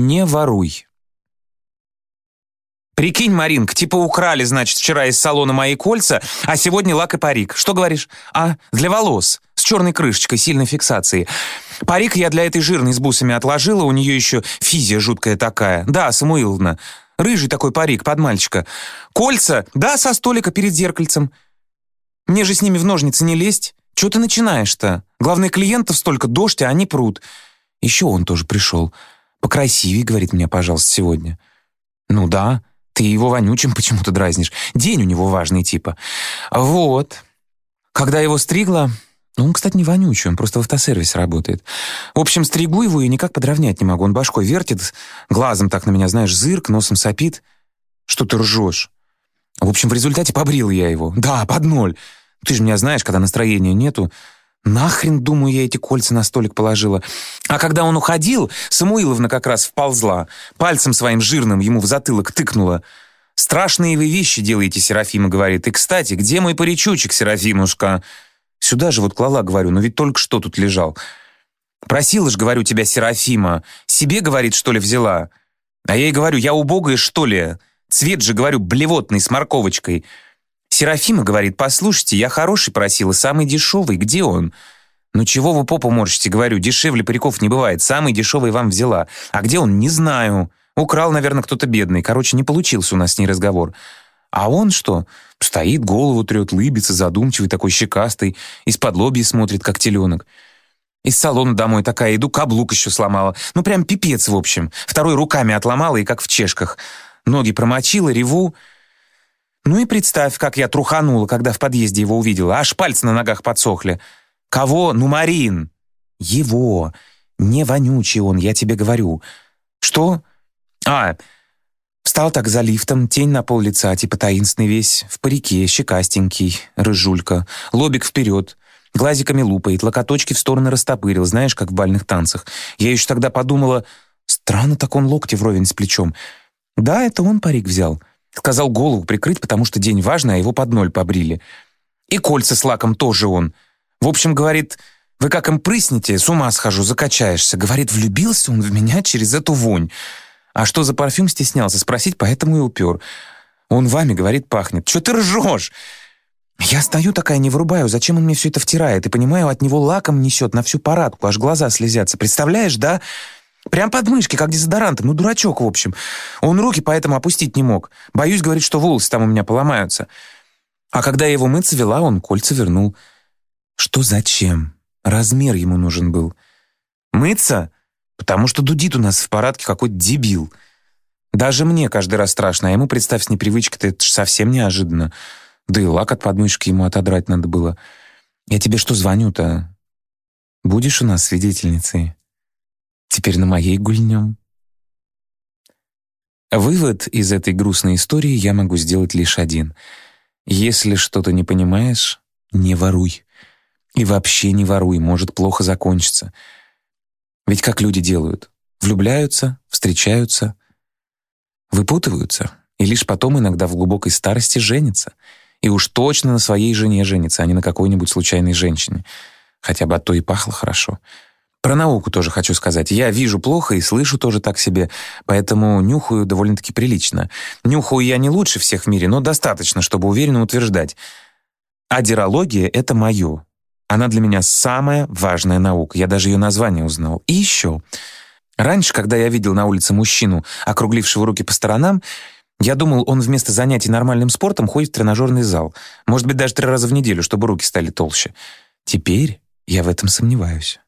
Не воруй. Прикинь, Маринка, типа украли, значит, вчера из салона мои кольца, а сегодня лак и парик. Что говоришь? Для волос. С черной крышечкой, сильной фиксацией. Парик я для этой жирной с бусами отложила, у нее еще физия жуткая такая. Да, Самуиловна. Рыжий такой парик под мальчика. Кольца, да, со столика перед зеркальцем. Мне же с ними в ножницы не лезть. Чего ты начинаешь-то? Главное, клиентов столько, дождь, а они прут. Еще он тоже пришел. Покрасивее, говорит мне, пожалуйста, сегодня. Ну да, ты его вонючим почему-то дразнишь. День у него важный типа. Вот. Когда его стригла... Он, кстати, не вонючий, он просто в автосервисе работает. В общем, стригу его и никак подровнять не могу. Он башкой вертит, глазом так на меня, знаешь, зырк, носом сопит. Что ты ржешь? В общем, в результате побрил я его. Да, под ноль. Ты же меня знаешь, когда настроения нету. Нахрен, думаю, я эти кольца на столик положила. А когда он уходил, Самуиловна как раз вползла, пальцем своим жирным ему в затылок тыкнула. «Страшные вы вещи делаете, Серафима», говорит. «И, кстати, где мой паричучек, Серафимушка?» Сюда же вот клала, говорю, но ведь только что тут лежал. «Просила ж, говорю, тебя, Серафима. Себе, говорит, что ли, взяла?» А я ей говорю, я убогая, что ли? Цвет же, говорю, блевотный, с морковочкой. Серафима говорит, послушайте, я хороший просила, самый дешевый, где он? Ну чего вы попу морщите, говорю, дешевле париков не бывает, самый дешевый вам взяла. А где он, не знаю. Украл, наверное, кто-то бедный. Короче, не получился у нас с ней разговор. А он что? Стоит, голову трет, лыбится, задумчивый, такой щекастый, из-под лобья смотрит, как теленок. Из салона домой такая иду, каблук еще сломала. Ну, прям пипец, в общем. Второй руками отломала и как в чешках. Ноги промочила, реву. Ну и представь, как я труханула, когда в подъезде его увидела. Аж пальцы на ногах подсохли. Кого? Ну, Марин. Его. Не вонючий он, я тебе говорю. Что? Встал так за лифтом, тень на пол лица, типа таинственный весь, в парике, щекастенький, рыжулька, лобик вперед, глазиками лупает, локоточки в стороны растопырил, знаешь, как в бальных танцах. Я еще тогда подумала, странно так он локти вровень с плечом. Да, это он парик взял. Сказал голову прикрыть, потому что день важный, а его под ноль побрили. И кольца с лаком тоже он. В общем, говорит, вы как им прыснете, с ума схожу, закачаешься. Говорит, влюбился он в меня через эту вонь. А что за парфюм стеснялся спросить, поэтому и упер. Он вами, говорит, пахнет. Че ты ржешь? Я стою такая, не врубаю, зачем он мне все это втирает? И понимаю, от него лаком несет на всю парадку, аж глаза слезятся. Представляешь, да? Прям под мышки, как дезодорантом. Ну, дурачок, в общем. Он руки поэтому опустить не мог. Боюсь, говорит, что волосы там у меня поломаются. А когда я его мыться вела, он кольца вернул. Что зачем? Размер ему нужен был. Мыться? Потому что дудит у нас в парадке какой-то дебил. Даже мне каждый раз страшно, а ему, представь, с непривычки-то это ж совсем неожиданно. Да и лак от подмышки ему отодрать надо было. Я тебе что звоню-то? Будешь у нас свидетельницей? Теперь на моей гульнем. Вывод из этой грустной истории я могу сделать лишь один. Если что-то не понимаешь, не воруй. И вообще не воруй, может плохо закончиться. Ведь как люди делают? Влюбляются, встречаются, выпутываются, и лишь потом иногда в глубокой старости женятся. И уж точно на своей жене женятся, а не на какой-нибудь случайной женщине. Хотя бы от той и пахло хорошо. Про науку тоже хочу сказать. Я вижу плохо и слышу тоже так себе, поэтому нюхаю довольно-таки прилично. Нюхаю я не лучше всех в мире, но достаточно, чтобы уверенно утверждать. Адерология — это мое. Она для меня самая важная наука. Я даже ее название узнал. И еще. Раньше, когда я видел на улице мужчину, округлившего руки по сторонам, я думал, он вместо занятий нормальным спортом ходит в тренажерный зал. Может быть, даже 3 раза в неделю, чтобы руки стали толще. Теперь я в этом сомневаюсь.